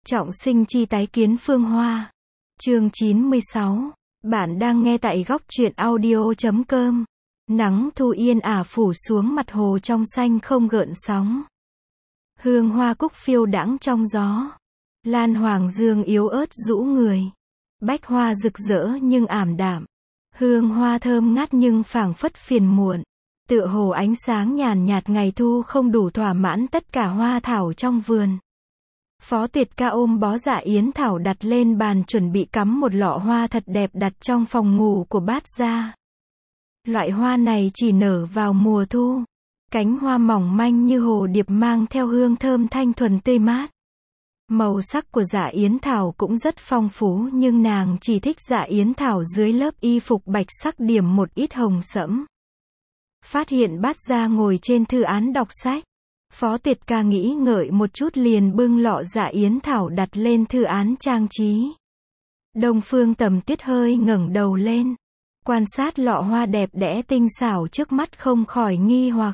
Trọng sinh chi tái kiến Phương Hoa. Chương 96. Bạn đang nghe tại góc truyện audio.com. Nắng thu yên ả phủ xuống mặt hồ trong xanh không gợn sóng. Hương hoa cúc phiêu đãng trong gió. Lan hoàng dương yếu ớt rũ người. Bách hoa rực rỡ nhưng ảm đạm. Hương hoa thơm ngát nhưng phảng phất phiền muộn. Tựa hồ ánh sáng nhàn nhạt ngày thu không đủ thỏa mãn tất cả hoa thảo trong vườn. Phó Tuyệt Ca ôm bó dạ yến thảo đặt lên bàn chuẩn bị cắm một lọ hoa thật đẹp đặt trong phòng ngủ của bát gia. Loại hoa này chỉ nở vào mùa thu. Cánh hoa mỏng manh như hồ điệp mang theo hương thơm thanh thuần tươi mát. Màu sắc của dạ yến thảo cũng rất phong phú nhưng nàng chỉ thích dạ yến thảo dưới lớp y phục bạch sắc điểm một ít hồng sẫm. Phát hiện bát gia ngồi trên thư án đọc sách. Phó Tuyệt Ca nghĩ ngợi một chút liền bưng lọ dạ yến thảo đặt lên thư án trang trí. Đông Phương Tầm Tuyết hơi ngẩng đầu lên. Quan sát lọ hoa đẹp đẽ tinh xảo trước mắt không khỏi nghi hoặc.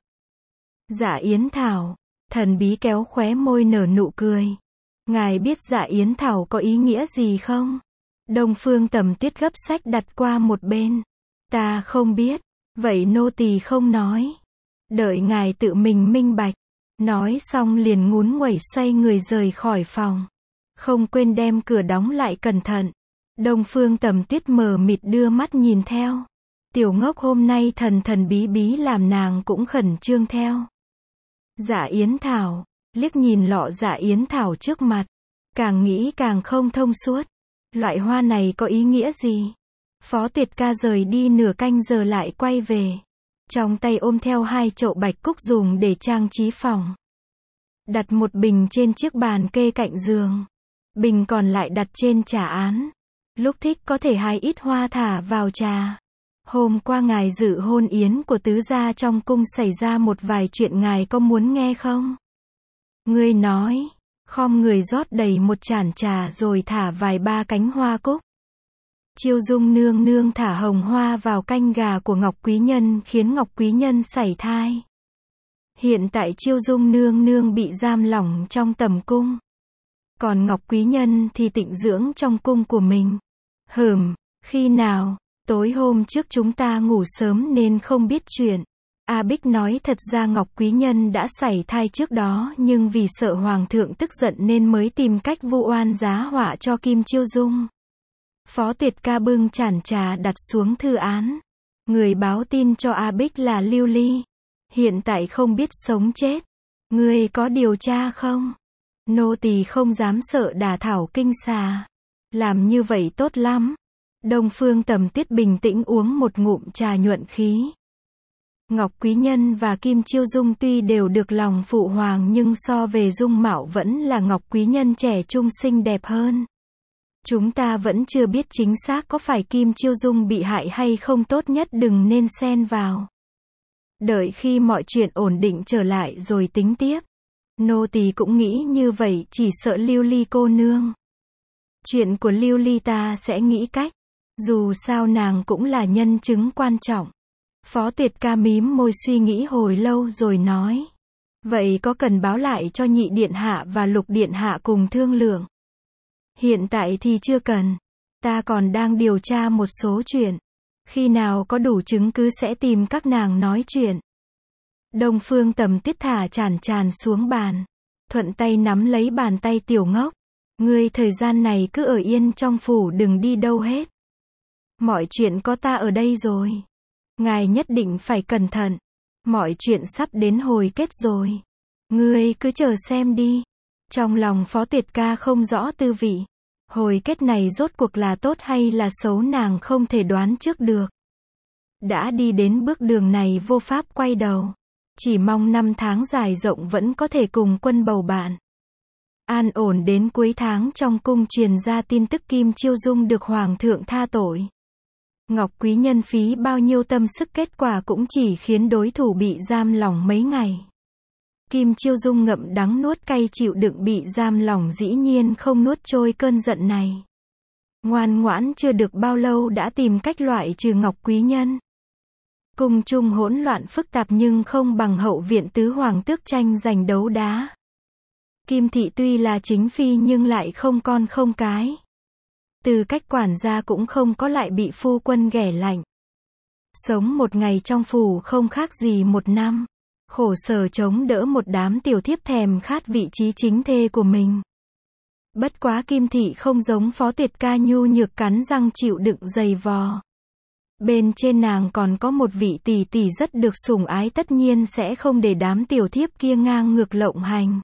Dạ yến thảo. Thần bí kéo khóe môi nở nụ cười. Ngài biết dạ yến thảo có ý nghĩa gì không? Đông Phương Tầm Tuyết gấp sách đặt qua một bên. Ta không biết. Vậy nô tỳ không nói. Đợi ngài tự mình minh bạch. Nói xong liền ngún nguẩy xoay người rời khỏi phòng. Không quên đem cửa đóng lại cẩn thận. Đông Phương Tầm Tuyết mờ mịt đưa mắt nhìn theo. Tiểu ngốc hôm nay thần thần bí bí làm nàng cũng khẩn trương theo. Dạ yến thảo. Liếc nhìn lọ dạ yến thảo trước mặt. Càng nghĩ càng không thông suốt. Loại hoa này có ý nghĩa gì? Phó Tuyệt Ca rời đi nửa canh giờ lại quay về. Trong tay ôm theo 2 chậu bạch cúc dùng để trang trí phòng. Đặt một bình trên chiếc bàn kê cạnh giường. Bình còn lại đặt trên trà án. Lúc thích có thể hái ít hoa thả vào trà. Hôm qua ngài dự hôn yến của tứ gia trong cung xảy ra một vài chuyện ngài có muốn nghe không? Ngươi nói. Khom người rót đầy một chản trà rồi thả vài ba cánh hoa cúc. Chiêu Dung nương nương thả hồng hoa vào canh gà của Ngọc Quý Nhân khiến Ngọc Quý Nhân sảy thai. Hiện tại Chiêu Dung nương nương bị giam lỏng trong tầm cung. Còn Ngọc Quý Nhân thì tịnh dưỡng trong cung của mình. Khi nào? Tối hôm trước chúng ta ngủ sớm nên không biết chuyện. A Bích nói thật ra Ngọc Quý Nhân đã sảy thai trước đó nhưng vì sợ Hoàng thượng tức giận nên mới tìm cách vu oan giá họa cho Kim Chiêu Dung. Phó Tuyệt Ca bưng chản trà đặt xuống thư án. Người báo tin cho A Bích là Lưu Ly. Hiện tại không biết sống chết. Ngươi có điều tra không? Nô tỳ không dám sợ đả thảo kinh xà. Làm như vậy tốt lắm. Đông Phương Tầm Tuyết bình tĩnh uống một ngụm trà nhuận khí. Ngọc Quý Nhân và Kim Chiêu Dung tuy đều được lòng phụ hoàng nhưng so về dung mạo vẫn là Ngọc Quý Nhân trẻ trung xinh đẹp hơn. Chúng ta vẫn chưa biết chính xác có phải Kim Chiêu Dung bị hại hay không, tốt nhất đừng nên xen vào. Đợi khi mọi chuyện ổn định trở lại rồi tính tiếp. Nô tỳ cũng nghĩ như vậy, chỉ sợ Lưu Ly cô nương. Chuyện của Lưu Ly ta sẽ nghĩ cách. Dù sao nàng cũng là nhân chứng quan trọng. Phó Tuyệt Ca mím môi suy nghĩ hồi lâu rồi nói. Vậy có cần báo lại cho Nhị Điện Hạ và Lục Điện Hạ cùng thương lượng? Hiện tại thì chưa cần. Ta còn đang điều tra một số chuyện. Khi nào có đủ chứng cứ sẽ tìm các nàng nói chuyện. Đông Phương Tầm Tuyết thả chản xuống bàn. Thuận tay nắm lấy bàn tay Tiểu Ngốc. Ngươi thời gian này cứ ở yên trong phủ đừng đi đâu hết. Mọi chuyện có ta ở đây rồi. Ngài nhất định phải cẩn thận. Mọi chuyện sắp đến hồi kết rồi. Ngươi cứ chờ xem đi. Trong lòng Phó Tuyệt Ca không rõ tư vị. Hồi kết này rốt cuộc là tốt hay là xấu nàng không thể đoán trước được. Đã đi đến bước đường này vô pháp quay đầu. Chỉ mong 5 tháng dài rộng vẫn có thể cùng quân bầu bạn. An ổn đến cuối tháng trong cung truyền ra tin tức Kim Chiêu Dung được Hoàng thượng tha tội. Ngọc Quý Nhân phí bao nhiêu tâm sức kết quả cũng chỉ khiến đối thủ bị giam lỏng mấy ngày. Kim Chiêu Dung ngậm đắng nuốt cay chịu đựng bị giam lỏng dĩ nhiên không nuốt trôi cơn giận này. Ngoan ngoãn chưa được bao lâu đã tìm cách loại trừ Ngọc Quý Nhân. Cung chung hỗn loạn phức tạp nhưng không bằng hậu viện tứ hoàng tước tranh giành đấu đá. Kim thị tuy là chính phi nhưng lại không con không cái. Từ cách quản gia cũng không có, lại bị phu quân ghẻ lạnh. Sống một ngày trong phủ không khác gì một năm. Khổ sở chống đỡ một đám tiểu thiếp thèm khát vị trí chính thê của mình. Bất quá Kim thị không giống Phó Tuyệt Ca nhu nhược cắn răng chịu đựng dày vò. Bên trên nàng còn có một vị tỷ tỷ rất được sủng ái, tất nhiên sẽ không để đám tiểu thiếp kia ngang ngược lộng hành.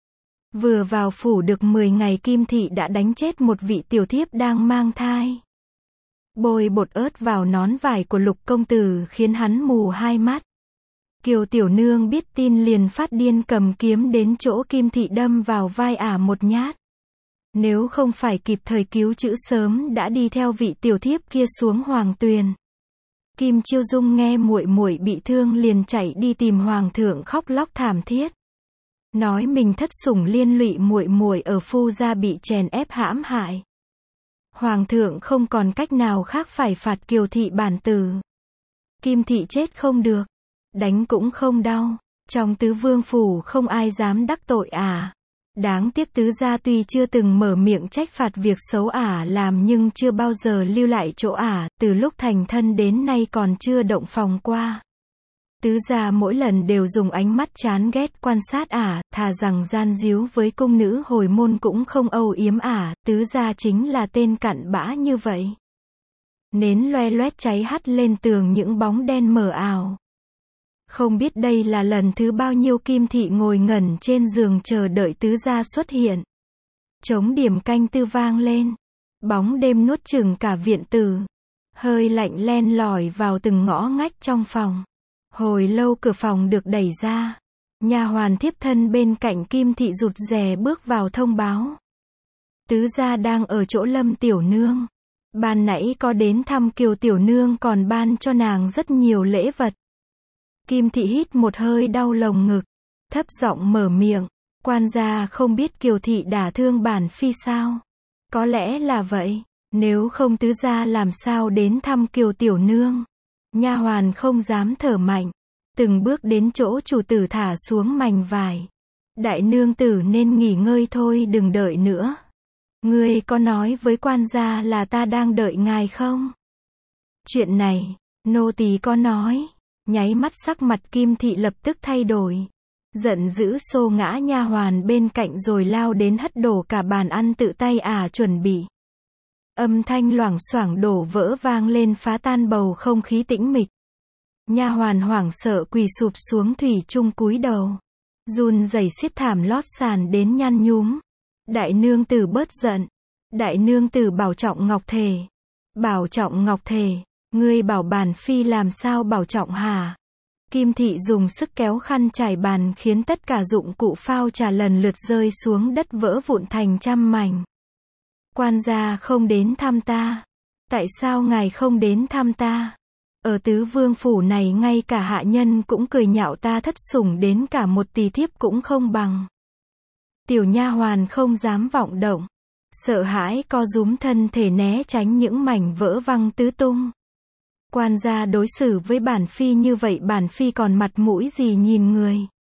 Vừa vào phủ được 10 ngày Kim thị đã đánh chết một vị tiểu thiếp đang mang thai. Bôi bột ớt vào nón vải của Lục công tử khiến hắn mù hai mắt. Kiều tiểu nương biết tin liền phát điên cầm kiếm đến chỗ Kim thị đâm vào vai ả một nhát. Nếu không phải kịp thời cứu chữa sớm đã đi theo vị tiểu thiếp kia xuống hoàng tuyền. Kim Chiêu Dung nghe muội muội bị thương liền chạy đi tìm hoàng thượng khóc lóc thảm thiết. Nói mình thất sủng liên lụy muội muội ở phu gia bị chèn ép hãm hại. Hoàng thượng không còn cách nào khác phải phạt Kiều thị bản tử. Kim thị chết không được, đánh cũng không đau, trong tứ vương phủ không ai dám đắc tội ả. Đáng tiếc tứ gia tuy chưa từng mở miệng trách phạt việc xấu ả làm nhưng chưa bao giờ lưu lại chỗ ả, từ lúc thành thân đến nay còn chưa động phòng qua. Tứ gia mỗi lần đều dùng ánh mắt chán ghét quan sát ả, thà rằng gian díu với cung nữ hồi môn cũng không âu yếm ả, tứ gia chính là tên cặn bã như vậy. Nến loe loét cháy hắt lên tường những bóng đen mờ ảo. Không biết đây là lần thứ bao nhiêu Kim thị ngồi ngẩn trên giường chờ đợi tứ gia xuất hiện. Trống điểm canh tư vang lên. Bóng đêm nuốt chửng cả viện tử. Hơi lạnh len lỏi vào từng ngõ ngách trong phòng. Hồi lâu cửa phòng được đẩy ra. Nha hoàn thiếp thân bên cạnh Kim thị rụt rè bước vào thông báo. Tứ gia đang ở chỗ Lâm tiểu nương. Ban nãy có đến thăm Kiều tiểu nương còn ban cho nàng rất nhiều lễ vật. Kim thị hít một hơi đau lồng ngực, thấp giọng mở miệng, quan gia không biết Kiều thị đả thương bản phi sao? Có lẽ là vậy, nếu không tứ gia làm sao đến thăm Kiều tiểu nương? Nha hoàn không dám thở mạnh, từng bước đến chỗ chủ tử thả xuống mảnh vải. Đại nương tử nên nghỉ ngơi thôi, đừng đợi nữa. Ngươi có nói với quan gia là ta đang đợi ngài không? Chuyện này, nô tỳ có nói. Nháy mắt sắc mặt Kim thị lập tức thay đổi. Giận dữ xô ngã nha hoàn bên cạnh rồi lao đến hất đổ cả bàn ăn tự tay ả chuẩn bị. Âm thanh loảng xoảng đổ vỡ vang lên phá tan bầu không khí tĩnh mịch. Nha hoàn hoảng sợ quỳ sụp xuống thủy chung cúi đầu. Run rẩy xiết thảm lót sàn đến nhăn nhúm. Đại nương tử bớt giận. Đại nương tử bảo trọng ngọc thể. Bảo trọng ngọc thể. Ngươi bảo bản phi làm sao bảo trọng hả? Kim thị dùng sức kéo khăn trải bàn khiến tất cả dụng cụ phao trà lần lượt rơi xuống đất vỡ vụn thành trăm mảnh. Quan gia không đến thăm ta. Tại sao ngài không đến thăm ta? Ở tứ vương phủ này ngay cả hạ nhân cũng cười nhạo ta thất sủng, đến cả một tỳ thiếp cũng không bằng. Tiểu nha hoàn không dám vọng động. Sợ hãi co rúm thân thể né tránh những mảnh vỡ văng tứ tung. Quan gia đối xử với bản phi như vậy, bản phi còn mặt mũi gì nhìn người?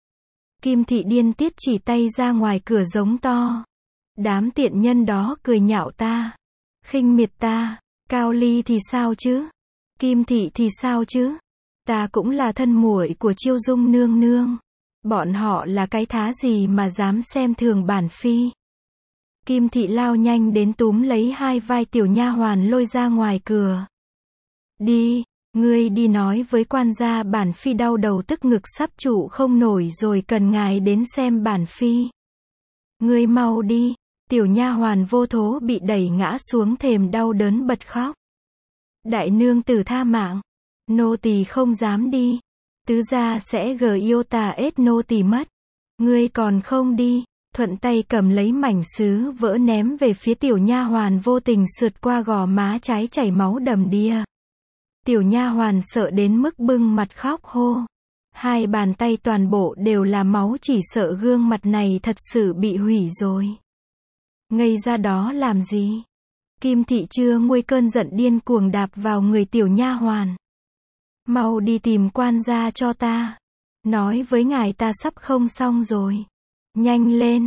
Kim thị điên tiết chỉ tay ra ngoài cửa giống to. Đám tiện nhân đó cười nhạo ta, khinh miệt ta. Cao Ly thì sao chứ? Kim thị thì sao chứ? Ta cũng là thân muội của Chiêu Dung nương nương. Bọn họ là cái thá gì mà dám xem thường bản phi? Kim thị lao nhanh đến túm lấy hai vai tiểu nha hoàn lôi ra ngoài cửa. Đi, ngươi đi nói với quan gia bản phi đau đầu tức ngực sắp trụ không nổi rồi, cần ngài đến xem bản phi. Ngươi mau đi. Tiểu nha hoàn vô thố bị đẩy ngã xuống thềm đau đớn bật khóc. Đại nương tử tha mạng. Nô tỳ không dám đi. Tứ gia sẽ yêu tà ết nô tỳ mất. Ngươi còn không đi. Thuận tay cầm lấy mảnh sứ vỡ ném về phía tiểu nha hoàn, vô tình sượt qua gò má trái chảy máu đầm đìa. Tiểu nha hoàn sợ đến mức bưng mặt khóc hô. Hai bàn tay toàn bộ đều là máu, chỉ sợ gương mặt này thật sự bị hủy rồi. Ngây ra đó làm gì? Kim thị chưa nguôi cơn giận điên cuồng đạp vào người tiểu nha hoàn. Mau đi tìm quan gia cho ta. Nói với ngài ta sắp không xong rồi. Nhanh lên.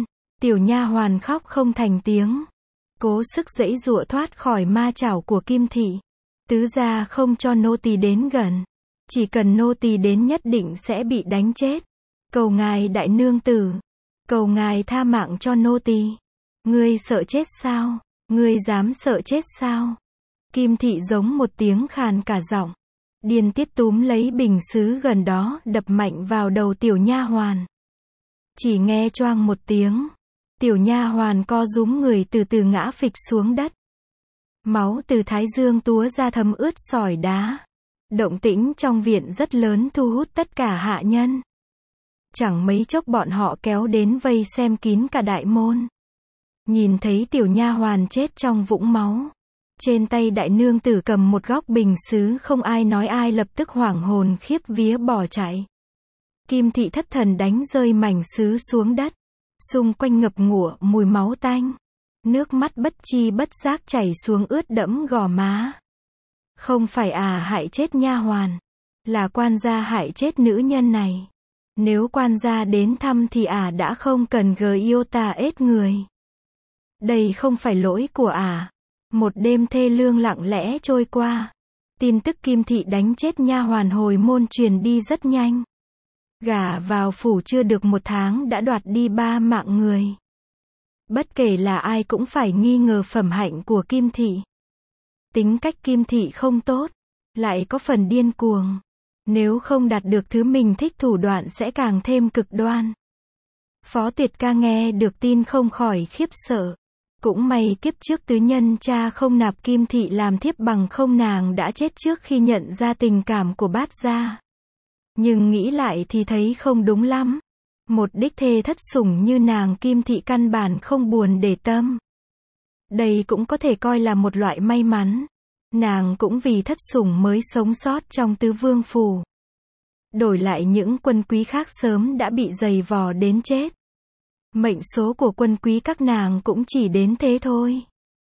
Tiểu nha hoàn khóc không thành tiếng, cố sức giãy giụa thoát khỏi ma chảo của Kim thị. Tứ gia không cho nô tỳ đến gần. Chỉ cần nô tỳ đến nhất định sẽ bị đánh chết. Cầu ngài đại nương tử. Cầu ngài tha mạng cho nô tỳ. Ngươi sợ chết sao? Ngươi dám sợ chết sao? Kim thị giống một tiếng khàn cả giọng. Điên tiết túm lấy bình sứ gần đó đập mạnh vào đầu tiểu nha hoàn. Chỉ nghe choang một tiếng. Tiểu nha hoàn co rúm người từ từ ngã phịch xuống đất. Máu từ thái dương túa ra thấm ướt sỏi đá. Động tĩnh trong viện rất lớn thu hút tất cả hạ nhân. Chẳng mấy chốc bọn họ kéo đến vây xem kín cả đại môn. Nhìn thấy tiểu nha hoàn chết trong vũng máu. Trên tay đại nương tử cầm một góc bình sứ, không ai nói ai lập tức hoảng hồn khiếp vía bỏ chạy. Kim thị thất thần đánh rơi mảnh sứ xuống đất. Xung quanh ngập ngụa mùi máu tanh. Nước mắt bất chi bất giác chảy xuống ướt đẫm gò má. Không phải hại chết nha hoàn, là quan gia hại chết nữ nhân này. Nếu quan gia đến thăm thì đã không cần yêu ta ết người. Đây không phải lỗi của Một đêm thê lương lặng lẽ trôi qua. Tin tức Kim thị đánh chết nha hoàn hồi môn truyền đi rất nhanh. Gả vào phủ chưa được 1 tháng đã đoạt đi 3 mạng người. Bất kể là ai cũng phải nghi ngờ phẩm hạnh của Kim thị. Tính cách Kim thị không tốt, lại có phần điên cuồng. Nếu không đạt được thứ mình thích thủ đoạn sẽ càng thêm cực đoan. Phó Tuyệt Ca nghe được tin không khỏi khiếp sợ. Cũng may kiếp trước tứ nhân cha không nạp Kim thị làm thiếp, bằng không nàng đã chết trước khi nhận ra tình cảm của bát gia. Nhưng nghĩ lại thì thấy không đúng lắm. Một đích thê thất sủng như nàng Kim thị căn bản không buồn để tâm. Đây cũng có thể coi là một loại may mắn. Nàng cũng vì thất sủng mới sống sót trong tứ vương phủ. Đổi lại những quân quý khác sớm đã bị giày vò đến chết. Mệnh số của quân quý các nàng cũng chỉ đến thế thôi.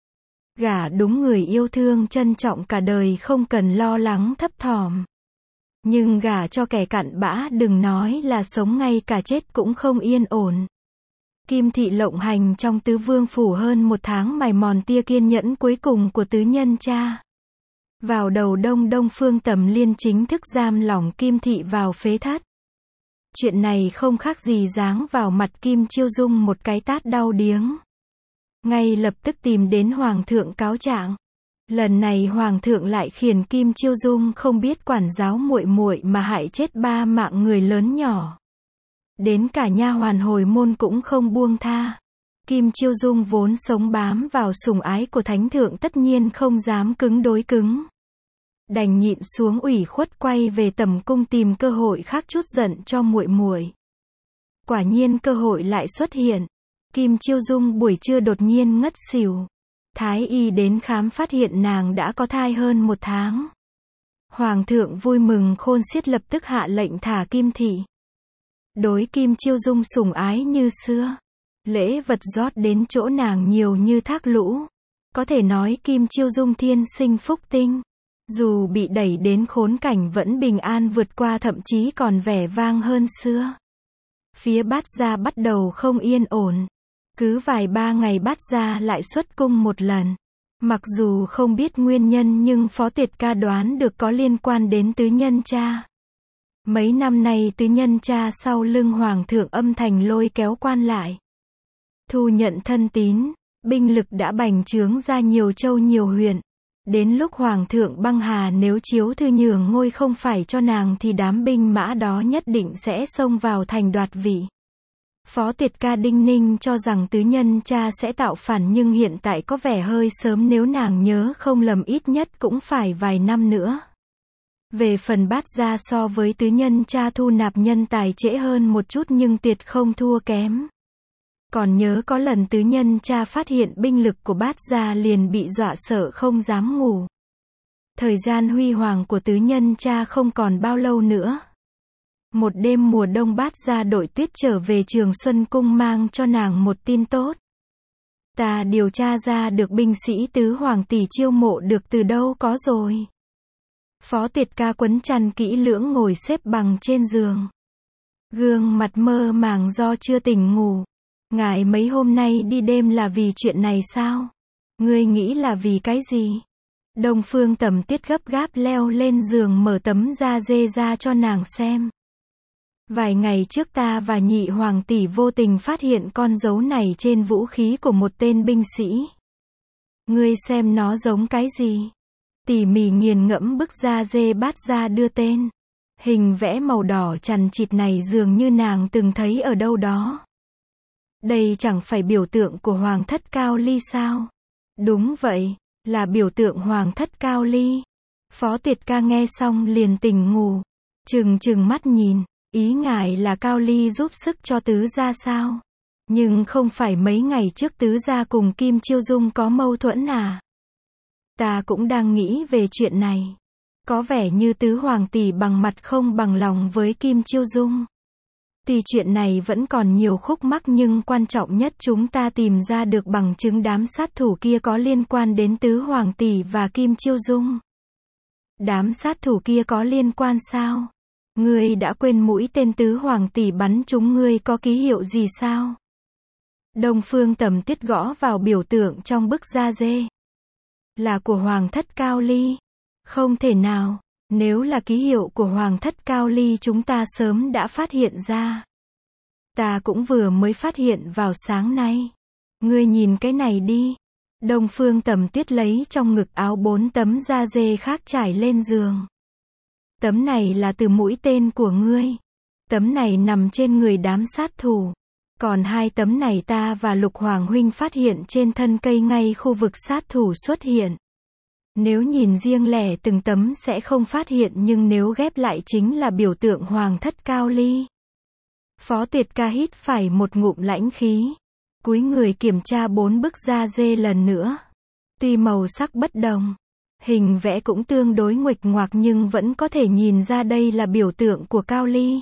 Gả đúng người yêu thương trân trọng cả đời không cần lo lắng thấp thỏm. Nhưng gả cho kẻ cặn bã đừng nói là sống, ngay cả chết cũng không yên ổn. Kim thị lộng hành trong tứ vương phủ hơn 1 tháng, mài mòn tia kiên nhẫn cuối cùng của tứ nhân cha. Vào đầu đông, Đông Phương Tầm Liên chính thức giam lỏng Kim thị vào phế thất. Chuyện này không khác gì giáng vào mặt Kim Chiêu Dung một cái tát đau điếng. Ngay lập tức tìm đến Hoàng thượng cáo trạng. Lần này Hoàng thượng lại khiển Kim Chiêu Dung không biết quản giáo muội muội mà hại chết 3 mạng người lớn nhỏ. Đến cả nha hoàn hồi môn cũng không buông tha. Kim Chiêu Dung vốn sống bám vào sủng ái của thánh thượng tất nhiên không dám cứng đối cứng. Đành nhịn xuống ủy khuất quay về tầm cung tìm cơ hội khác chút giận cho muội muội. Quả nhiên cơ hội lại xuất hiện. Kim Chiêu Dung buổi trưa đột nhiên ngất xỉu. Thái y đến khám phát hiện nàng đã có thai hơn 1 tháng. Hoàng thượng vui mừng khôn xiết lập tức hạ lệnh thả Kim thị. Đối Kim Chiêu Dung sủng ái như xưa. Lễ vật rót đến chỗ nàng nhiều như thác lũ. Có thể nói Kim Chiêu Dung thiên sinh phúc tinh. Dù bị đẩy đến khốn cảnh vẫn bình an vượt qua, thậm chí còn vẻ vang hơn xưa. Phía bát gia bắt đầu không yên ổn. Cứ vài 3 ngày bát gia lại xuất cung một lần. Mặc dù không biết nguyên nhân nhưng Phó Tuyệt Ca đoán được có liên quan đến tứ nhân cha. Mấy năm nay tứ nhân cha sau lưng Hoàng thượng âm thầm lôi kéo quan lại. Thu nhận thân tín, binh lực đã bành trướng ra nhiều châu nhiều huyện. Đến lúc Hoàng thượng băng hà, nếu chiếu thư nhường ngôi không phải cho nàng thì đám binh mã đó nhất định sẽ xông vào thành đoạt vị. Phó Tuyệt Ca đinh ninh cho rằng tứ nhân cha sẽ tạo phản, nhưng hiện tại có vẻ hơi sớm, nếu nàng nhớ không lầm ít nhất cũng phải vài năm nữa. Về phần bát gia so với tứ nhân cha thu nạp nhân tài trễ hơn một chút nhưng tuyệt không thua kém. Còn nhớ có lần tứ nhân cha phát hiện binh lực của bát gia liền bị dọa sợ không dám ngủ. Thời gian huy hoàng của tứ nhân cha không còn bao lâu nữa. Một đêm mùa đông bát gia đội tuyết trở về Trường Xuân Cung mang cho nàng một tin tốt. Ta điều tra ra được binh sĩ tứ hoàng tỷ chiêu mộ được từ đâu có rồi. Phó Tuyệt Ca quấn chăn kỹ lưỡng ngồi xếp bằng trên giường. Gương mặt mơ màng do chưa tỉnh ngủ. Ngài mấy hôm nay đi đêm là vì chuyện này sao? Ngươi nghĩ là vì cái gì? Đông Phương Tầm Tuyết gấp gáp leo lên giường mở tấm da dê ra cho nàng xem. Vài ngày trước ta và nhị hoàng tỷ vô tình phát hiện con dấu này trên vũ khí của một tên binh sĩ. Ngươi xem nó giống cái gì? Tỉ mỉ nghiền ngẫm bức da dê bát ra đưa tên. Hình vẽ màu đỏ chằn chịt này dường như nàng từng thấy ở đâu đó. Đây chẳng phải biểu tượng của Hoàng thất Cao Ly sao? Đúng vậy, là biểu tượng Hoàng thất Cao Ly. Phó Tuyệt Ca nghe xong liền tỉnh ngủ. Trừng mắt nhìn, ý ngài là Cao Ly giúp sức cho tứ gia sao? Nhưng không phải mấy ngày trước tứ gia cùng Kim Chiêu Dung có mâu thuẫn à? Ta cũng đang nghĩ về chuyện này. Có vẻ như tứ hoàng tỷ bằng mặt không bằng lòng với Kim Chiêu Dung. Tuy chuyện này vẫn còn nhiều khúc mắc nhưng quan trọng nhất chúng ta tìm ra được bằng chứng đám sát thủ kia có liên quan đến tứ hoàng tỷ và Kim Chiêu Dung. Đám sát thủ kia có liên quan sao? Ngươi đã quên mũi tên tứ hoàng tỷ bắn chúng ngươi có ký hiệu gì sao? Đông Phương Tầm Tuyết gõ vào biểu tượng trong bức da dê. Là của Hoàng thất Cao Ly. Không thể nào, nếu là ký hiệu của Hoàng thất Cao Ly chúng ta sớm đã phát hiện ra. Ta cũng vừa mới phát hiện vào sáng nay. Ngươi nhìn cái này đi. Đông Phương Tầm Tuyết lấy trong ngực áo 4 tấm da dê khác trải lên giường. Tấm này là từ mũi tên của ngươi. Tấm này nằm trên người đám sát thủ. Còn 2 tấm này ta và Lục Hoàng huynh phát hiện trên thân cây ngay khu vực sát thủ xuất hiện. Nếu nhìn riêng lẻ từng tấm sẽ không phát hiện nhưng nếu ghép lại chính là biểu tượng Hoàng thất Cao Ly. Phó Tuyệt Ca hít phải một ngụm lãnh khí. Cúi người kiểm tra 4 bức da dê lần nữa. Tuy màu sắc bất đồng, hình vẽ cũng tương đối nguệch ngoạc nhưng vẫn có thể nhìn ra đây là biểu tượng của Cao Ly.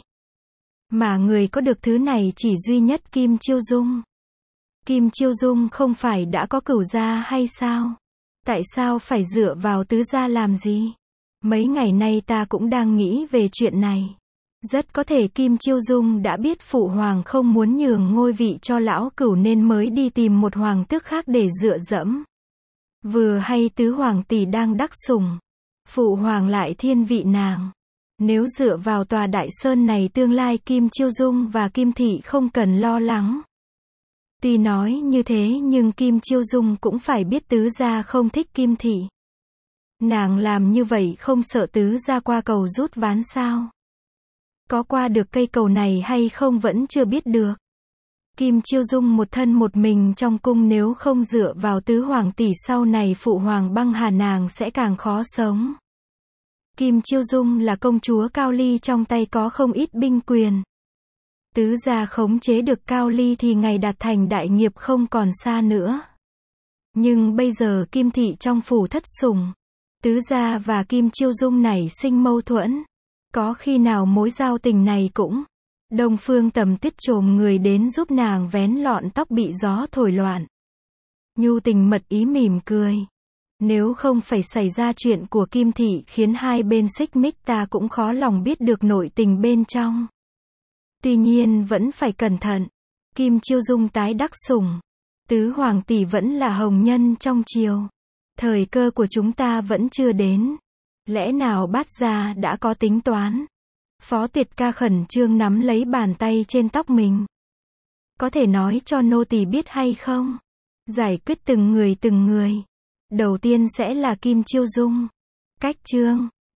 Mà người có được thứ này chỉ duy nhất Kim Chiêu Dung. Kim Chiêu Dung không phải đã có cửu gia hay sao? Tại sao phải dựa vào tứ gia làm gì? Mấy ngày nay ta cũng đang nghĩ về chuyện này. Rất có thể Kim Chiêu Dung đã biết phụ hoàng không muốn nhường ngôi vị cho lão cửu nên mới đi tìm một hoàng tước khác để dựa dẫm. Vừa hay tứ hoàng tỷ đang đắc sủng, phụ hoàng lại thiên vị nàng. Nếu dựa vào tòa đại sơn này tương lai Kim Chiêu Dung và Kim Thị không cần lo lắng. Tuy nói như thế nhưng Kim Chiêu Dung cũng phải biết tứ gia không thích Kim Thị. Nàng làm như vậy không sợ tứ gia qua cầu rút ván sao? Có qua được cây cầu này hay không vẫn chưa biết được. Kim Chiêu Dung một thân một mình trong cung nếu không dựa vào tứ hoàng tỷ sau này phụ hoàng băng hà nàng sẽ càng khó sống. Kim Chiêu Dung là công chúa Cao Ly trong tay có không ít binh quyền. Tứ gia khống chế được Cao Ly thì ngày đạt thành đại nghiệp không còn xa nữa. Nhưng bây giờ Kim Thị trong phủ thất sủng. Tứ gia và Kim Chiêu Dung nảy sinh mâu thuẫn. Có khi nào mối giao tình này cũng. Đông Phương Tầm Tuyết chồm người đến giúp nàng vén lọn tóc bị gió thổi loạn. Nhu tình mật ý mỉm cười. Nếu không phải xảy ra chuyện của Kim Thị khiến hai bên xích mích ta cũng khó lòng biết được nội tình bên trong. Tuy nhiên vẫn phải cẩn thận. Kim Chiêu Dung tái đắc sủng. Tứ hoàng tỷ vẫn là hồng nhân trong triều. Thời cơ của chúng ta vẫn chưa đến. Lẽ nào bát gia đã có tính toán? Phó Tuyệt Ca khẩn trương nắm lấy bàn tay trên tóc mình. Có thể nói cho nô tỳ biết hay không? Giải quyết từng người. Đầu tiên sẽ là Kim Chiêu Dung. Cách chương